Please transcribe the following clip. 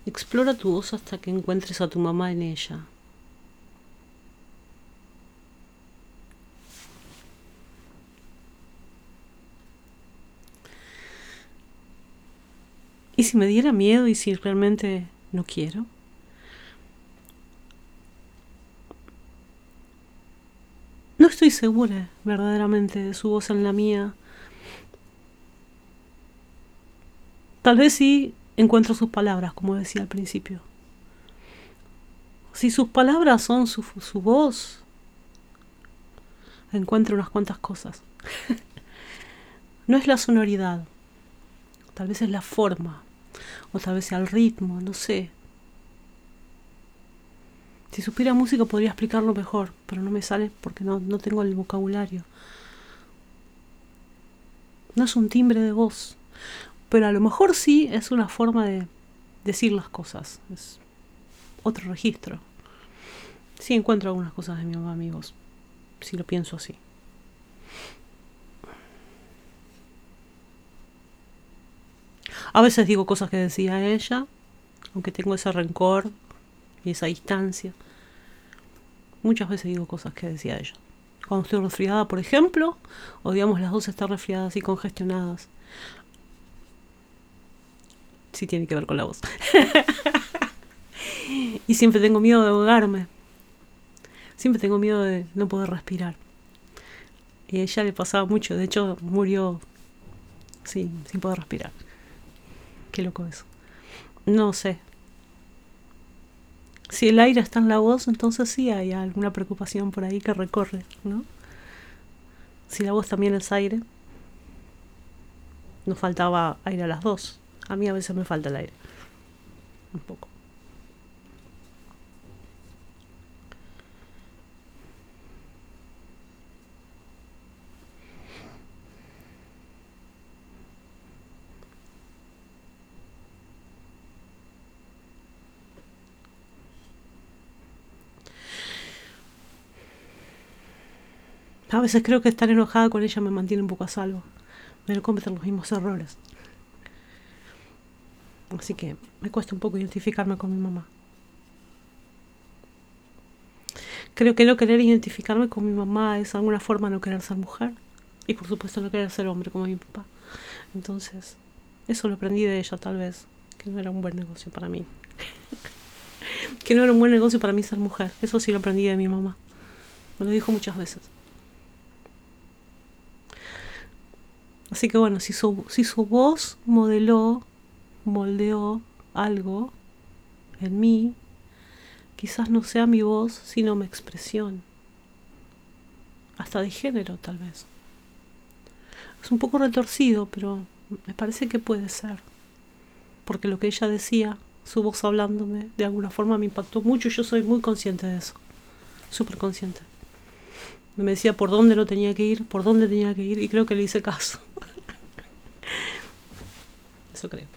Explora tu voz hasta que encuentres a tu mamá en ella. ¿Y si me diera miedo y si realmente no quiero? No estoy segura verdaderamente de su voz en la mía. Tal vez sí encuentro sus palabras, como decía al principio. Si sus palabras son su voz, encuentro unas cuantas cosas. No es la sonoridad, tal vez es la forma, o tal vez sea el ritmo, no sé. Si supiera música podría explicarlo mejor, pero no me sale porque no tengo el vocabulario. No es un timbre de voz, pero a lo mejor sí es una forma de decir las cosas. Es otro registro. Sí encuentro algunas cosas de mi mamá, amigos, si lo pienso así. A veces digo cosas que decía ella, aunque tengo ese rencor y esa distancia. Muchas veces digo cosas que decía ella. Cuando estoy resfriada, por ejemplo, odiamos las dos estar resfriadas y congestionadas. Sí tiene que ver con la voz. Y siempre tengo miedo de ahogarme. Siempre tengo miedo de no poder respirar. Y a ella le pasaba mucho. De hecho, murió sin poder respirar. Qué loco eso. No sé. Si el aire está en la voz, entonces sí hay alguna preocupación por ahí que recorre, ¿no? Si la voz también es aire, nos faltaba aire a las dos. A mí a veces me falta el aire. Un poco. A veces creo que estar enojada con ella me mantiene un poco a salvo de no cometer los mismos errores. Así que me cuesta un poco identificarme con mi mamá. Creo que no querer identificarme con mi mamá es alguna forma no querer ser mujer. Y por supuesto no querer ser hombre como mi papá. Entonces, eso lo aprendí de ella tal vez. Que no era un buen negocio para mí. Que no era un buen negocio para mí ser mujer. Eso sí lo aprendí de mi mamá. Me lo dijo muchas veces. Así que bueno, si su voz moldeó algo en mí, quizás no sea mi voz, sino mi expresión. Hasta de género, tal vez. Es un poco retorcido, pero me parece que puede ser. Porque lo que ella decía, su voz hablándome, de alguna forma me impactó mucho y yo soy muy consciente de eso. Súper consciente. Me decía por dónde no tenía que ir, por dónde tenía que ir, y creo que le hice caso. Eso creo.